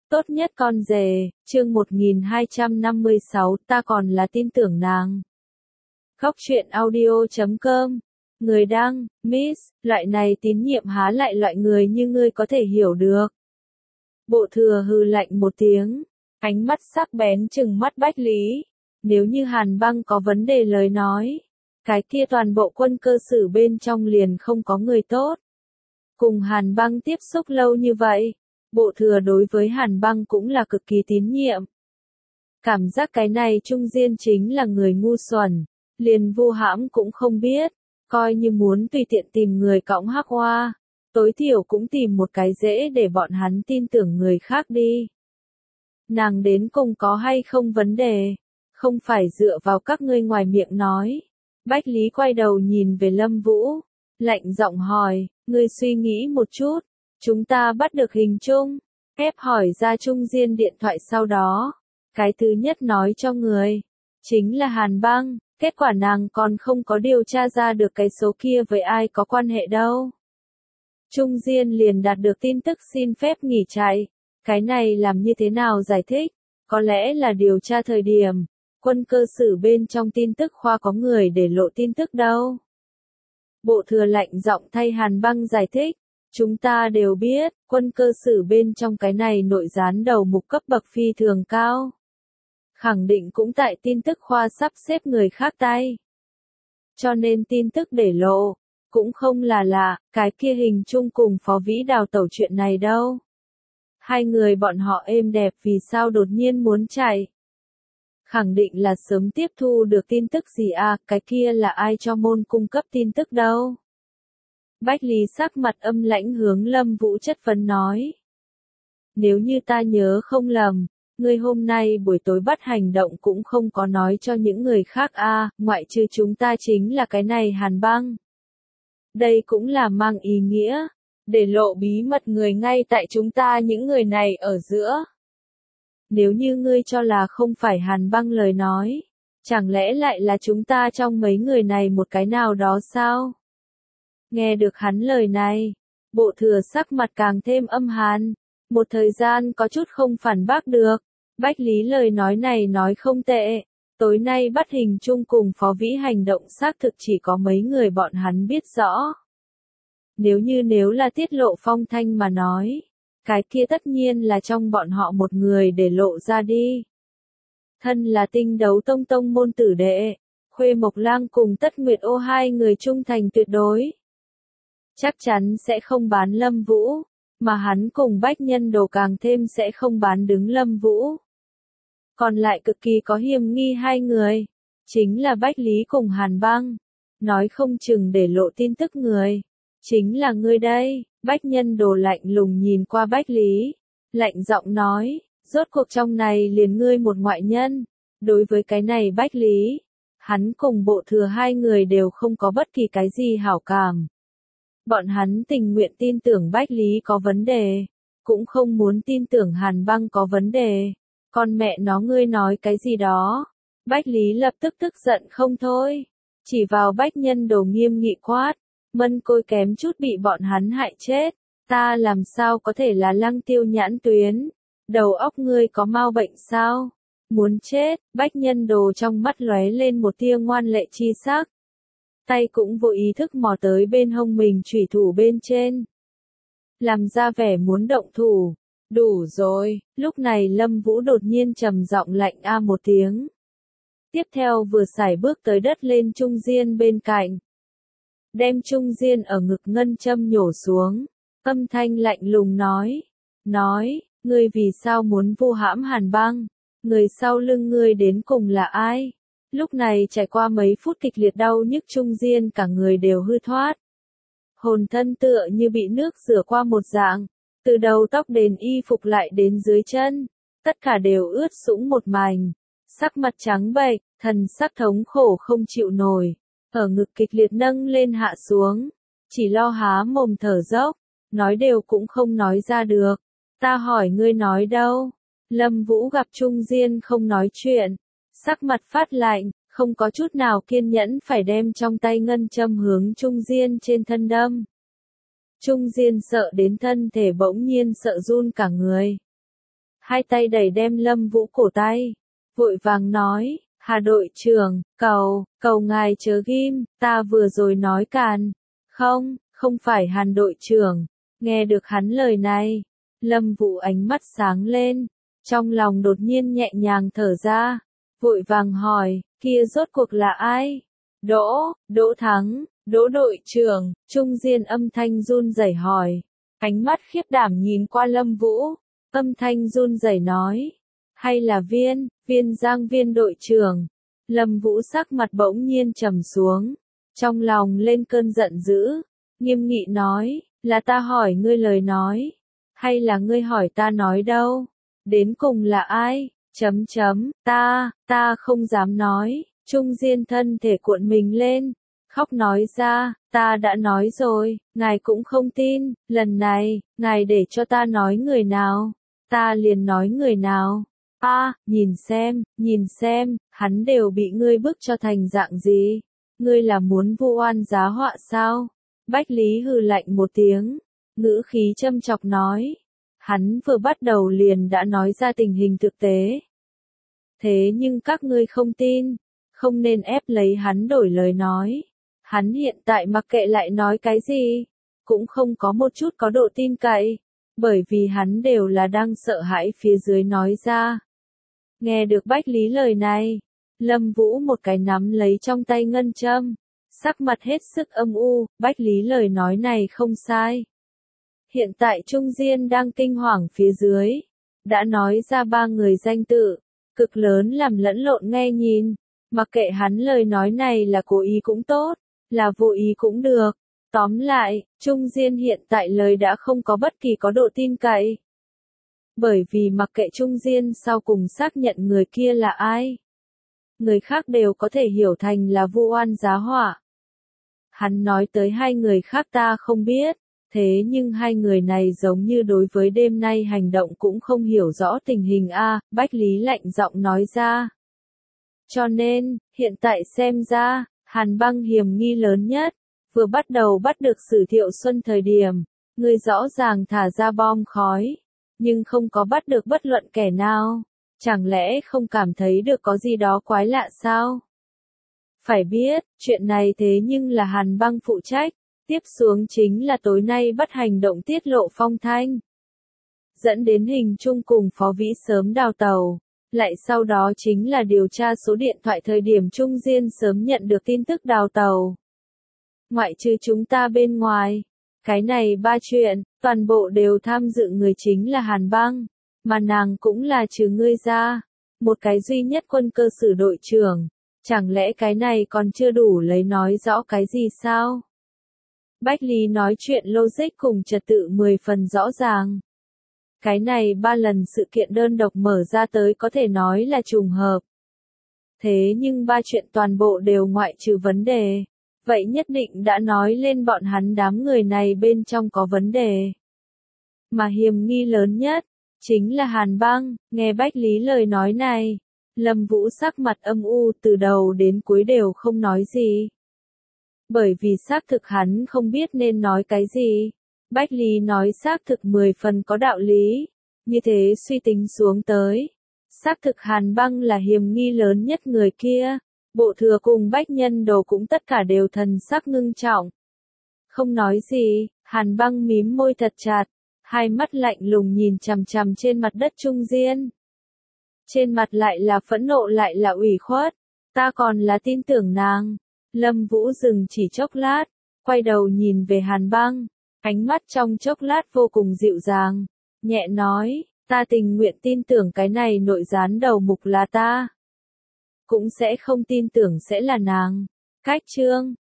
Tốt nhất con rể, chương 1256, ta còn là tin tưởng nàng. Góc truyện audio.com. Người đăng, Miss, loại này tín nhiệm há lại loại người như ngươi có thể hiểu được. Bộ thừa hừ lạnh một tiếng, ánh mắt sắc bén trừng mắt Bách Lý. Nếu như Hàn Băng có vấn đề lời nói, cái kia toàn bộ quân cơ sử bên trong liền không có người tốt. Cùng Hàn Băng tiếp xúc lâu như vậy, bộ thừa đối với Hàn Băng cũng là cực kỳ tín nhiệm. Cảm giác cái này Trung Diên chính là người ngu xuẩn, liền Vu Hãm cũng không biết, coi như muốn tùy tiện tìm người cõng hắc hoa, tối thiểu cũng tìm một cái dễ để bọn hắn tin tưởng người khác đi. Nàng đến cùng có hay không vấn đề, không phải dựa vào các ngươi ngoài miệng nói. Bách Lý quay đầu nhìn về Lâm Vũ, lạnh giọng hỏi, ngươi suy nghĩ một chút, chúng ta bắt được hình chung, ép hỏi ra Trung Diên điện thoại sau đó. Cái thứ nhất nói cho người, chính là Hàn Băng, kết quả nàng còn không có điều tra ra được cái số kia với ai có quan hệ đâu. Trung Diên liền đạt được tin tức xin phép nghỉ chạy, cái này làm như thế nào giải thích, có lẽ là điều tra thời điểm, quân cơ sử bên trong tin tức khoa có người để lộ tin tức đâu. Bộ thừa lạnh giọng thay Hàn Băng giải thích, chúng ta đều biết, quân cơ sử bên trong cái này nội gián đầu mục cấp bậc phi thường cao. Khẳng định cũng tại tin tức khoa sắp xếp người khác tay. Cho nên tin tức để lộ, cũng không là lạ, cái kia hình chung cùng Phó Vĩ đào tẩu chuyện này đâu. Hai người bọn họ êm đẹp vì sao đột nhiên muốn chạy. Khẳng định là sớm tiếp thu được tin tức gì à, cái kia là ai cho môn cung cấp tin tức đâu. Bách Lý sắc mặt âm lãnh hướng Lâm Vũ chất vấn nói. Nếu như ta nhớ không lầm, ngươi hôm nay buổi tối bắt hành động cũng không có nói cho những người khác à, ngoại trừ chúng ta chính là cái này Hàn Băng. Đây cũng là mang ý nghĩa, để lộ bí mật người ngay tại chúng ta những người này ở giữa. Nếu như ngươi cho là không phải Hàn Băng lời nói, chẳng lẽ lại là chúng ta trong mấy người này một cái nào đó sao? Nghe được hắn lời này, bộ thừa sắc mặt càng thêm âm hàn, một thời gian có chút không phản bác được. Bách Lý lời nói này nói không tệ, tối nay bắt hình chung cùng Phó Vĩ hành động xác thực chỉ có mấy người bọn hắn biết rõ. Nếu là tiết lộ phong thanh mà nói, cái kia tất nhiên là trong bọn họ một người để lộ ra đi. Thân là Tinh Đấu Tông tông môn tử đệ, Khuê Mộc Lang cùng Tất Nguyệt Ô hai người trung thành tuyệt đối. Chắc chắn sẽ không bán Lâm Vũ, mà hắn cùng Bách Nhân Đồ càng thêm sẽ không bán đứng Lâm Vũ. Còn lại cực kỳ có hiểm nghi hai người, chính là Bách Lý cùng Hàn Băng, nói không chừng để lộ tin tức người, chính là ngươi đây. Bách Nhân Đồ lạnh lùng nhìn qua Bách Lý, lạnh giọng nói, rốt cuộc trong này liền ngươi một ngoại nhân. Đối với cái này Bách Lý, hắn cùng bộ thừa hai người đều không có bất kỳ cái gì hảo cảm. Bọn hắn tình nguyện tin tưởng Bách Lý có vấn đề, cũng không muốn tin tưởng Hàn Băng có vấn đề. Con mẹ nó ngươi nói cái gì đó? Bách Lý lập tức tức giận không thôi, chỉ vào Bách Nhân Đồ nghiêm nghị quát, Mân Côi kém chút bị bọn hắn hại chết, ta làm sao có thể là Lăng Tiêu nhãn tuyến, đầu óc ngươi có mau bệnh sao? Muốn chết. Bách Nhân Đồ trong mắt lóe lên một tia ngoan lệ chi sắc, tay cũng vô ý thức mò tới bên hông mình chủy thủ bên trên, làm ra vẻ muốn động thủ. Đủ rồi. Lúc này Lâm Vũ đột nhiên trầm giọng lạnh a một tiếng. Tiếp theo vừa sải bước tới đất lên Trung Diên bên cạnh, đem Trung Diên ở ngực ngân châm nhổ xuống, âm thanh lạnh lùng nói, ngươi vì sao muốn vu hãm Hàn Băng, người sau lưng ngươi đến cùng là ai? Lúc này trải qua mấy phút kịch liệt đau nhức Trung Diên cả người đều hư thoát. Hồn thân tựa như bị nước rửa qua một dạng, từ đầu tóc đến y phục lại đến dưới chân, tất cả đều ướt sũng một mảnh, sắc mặt trắng bệch, thần sắc thống khổ không chịu nổi, ở ngực kịch liệt nâng lên hạ xuống, chỉ lo há mồm thở dốc, nói đều cũng không nói ra được. Ta hỏi ngươi nói đâu? Lâm Vũ gặp Trung Diên không nói chuyện, sắc mặt phát lạnh, không có chút nào kiên nhẫn phải đem trong tay ngân châm hướng Trung Diên trên thân đâm. Trung Diên sợ đến thân thể bỗng nhiên sợ run cả người. hai tay đẩy đem Lâm Vũ cổ tay, vội vàng nói, Hà đội trưởng, cầu ngài chớ ghim, ta vừa rồi nói càn. Không phải Hàn đội trưởng. Nghe được hắn lời này, Lâm Vũ ánh mắt sáng lên, trong lòng đột nhiên nhẹ nhàng thở ra, vội vàng hỏi, kia rốt cuộc là ai? Đỗ Thắng, Đỗ đội trưởng, Trung Diên âm thanh run rẩy hỏi, ánh mắt khiếp đảm nhìn qua Lâm Vũ, âm thanh run rẩy nói, hay là Viên Giang Viên đội trưởng? Lâm Vũ sắc mặt bỗng nhiên trầm xuống, trong lòng lên cơn giận dữ, nghiêm nghị nói, là ta hỏi ngươi lời nói, hay là ngươi hỏi ta nói đâu? Đến cùng là ai? Ta không dám nói. Trung Diên thân thể cuộn mình lên, khóc nói ra, ta đã nói rồi, ngài cũng không tin, lần này, ngài để cho ta nói người nào, ta liền nói người nào. Nhìn xem, hắn đều bị ngươi bức cho thành dạng gì, ngươi là muốn vu oan giá họa sao? Bách Lý hừ lạnh một tiếng, ngữ khí châm chọc nói, hắn vừa bắt đầu liền đã nói ra tình hình thực tế. Thế nhưng các ngươi không tin, không nên ép lấy hắn đổi lời nói. Hắn hiện tại mặc kệ lại nói cái gì, cũng không có một chút có độ tin cậy, bởi vì hắn đều là đang sợ hãi phía dưới nói ra. Nghe được Bách Lý lời này, Lâm Vũ một cái nắm lấy trong tay ngân châm, sắc mặt hết sức âm u, Bách Lý lời nói này không sai. Hiện tại Trung Diên đang kinh hoàng phía dưới, đã nói ra 3 người danh tự, cực lớn làm lẫn lộn nghe nhìn, mặc kệ hắn lời nói này là cố ý cũng tốt, là vô ý cũng được. Tóm lại, Trung Diên hiện tại lời đã không có bất kỳ có độ tin cậy. Bởi vì mặc kệ Trung Diên sau cùng xác nhận người kia là ai, người khác đều có thể hiểu thành là vu oan giá họa. Hắn nói tới 2 người khác ta không biết, thế nhưng 2 người này giống như đối với đêm nay hành động cũng không hiểu rõ tình hình a, Bách Lý lạnh giọng nói ra. Cho nên, hiện tại xem ra, Hàn Băng hiểm nghi lớn nhất, vừa bắt đầu bắt được Sử Thiệu Xuân thời điểm, người rõ ràng thả ra bom khói, nhưng không có bắt được bất luận kẻ nào, chẳng lẽ không cảm thấy được có gì đó quái lạ sao? Phải biết, chuyện này thế nhưng là Hàn Băng phụ trách, tiếp xuống chính là tối nay bắt hành động tiết lộ phong thanh. Dẫn đến Hình Trung cùng Phó Vĩ sớm đào tàu, lại sau đó chính là điều tra số điện thoại thời điểm Trung Diên sớm nhận được tin tức đào tàu. Ngoại trừ chúng ta bên ngoài, cái này 3 chuyện, toàn bộ đều tham dự người chính là Hàn Băng, mà nàng cũng là trừ ngươi ra, một cái duy nhất quân cơ sử đội trưởng, chẳng lẽ cái này còn chưa đủ lấy nói rõ cái gì sao? Bách Lý nói chuyện logic cùng trật tự 10 phần rõ ràng. Cái này 3 lần sự kiện đơn độc mở ra tới có thể nói là trùng hợp. Thế nhưng 3 chuyện toàn bộ đều ngoại trừ vấn đề. Vậy nhất định đã nói lên bọn hắn đám người này bên trong có vấn đề. Mà hiểm nghi lớn nhất, chính là Hàn Băng, nghe Bách Lý lời nói này. Lâm Vũ sắc mặt âm u từ đầu đến cuối đều không nói gì. Bởi vì xác thực hắn không biết nên nói cái gì. Bách Lý nói xác thực 10 phần có đạo lý. Như thế suy tính xuống tới. Xác thực Hàn Băng là hiểm nghi lớn nhất người kia. Bộ thừa cùng Bách Nhân Đồ cũng tất cả đều thần sắc ngưng trọng. Không nói gì, Hàn Băng mím môi thật chặt. Hai mắt lạnh lùng nhìn chằm chằm trên mặt đất Trung Diên. Trên mặt lại là phẫn nộ lại là ủy khuất. Ta còn là tin tưởng nàng. Lâm Vũ dừng chỉ chốc lát, quay đầu nhìn về Hàn Băng, ánh mắt trong chốc lát vô cùng dịu dàng, nhẹ nói, ta tình nguyện tin tưởng cái này nội gián đầu mục là ta, cũng sẽ không tin tưởng sẽ là nàng. Cách chương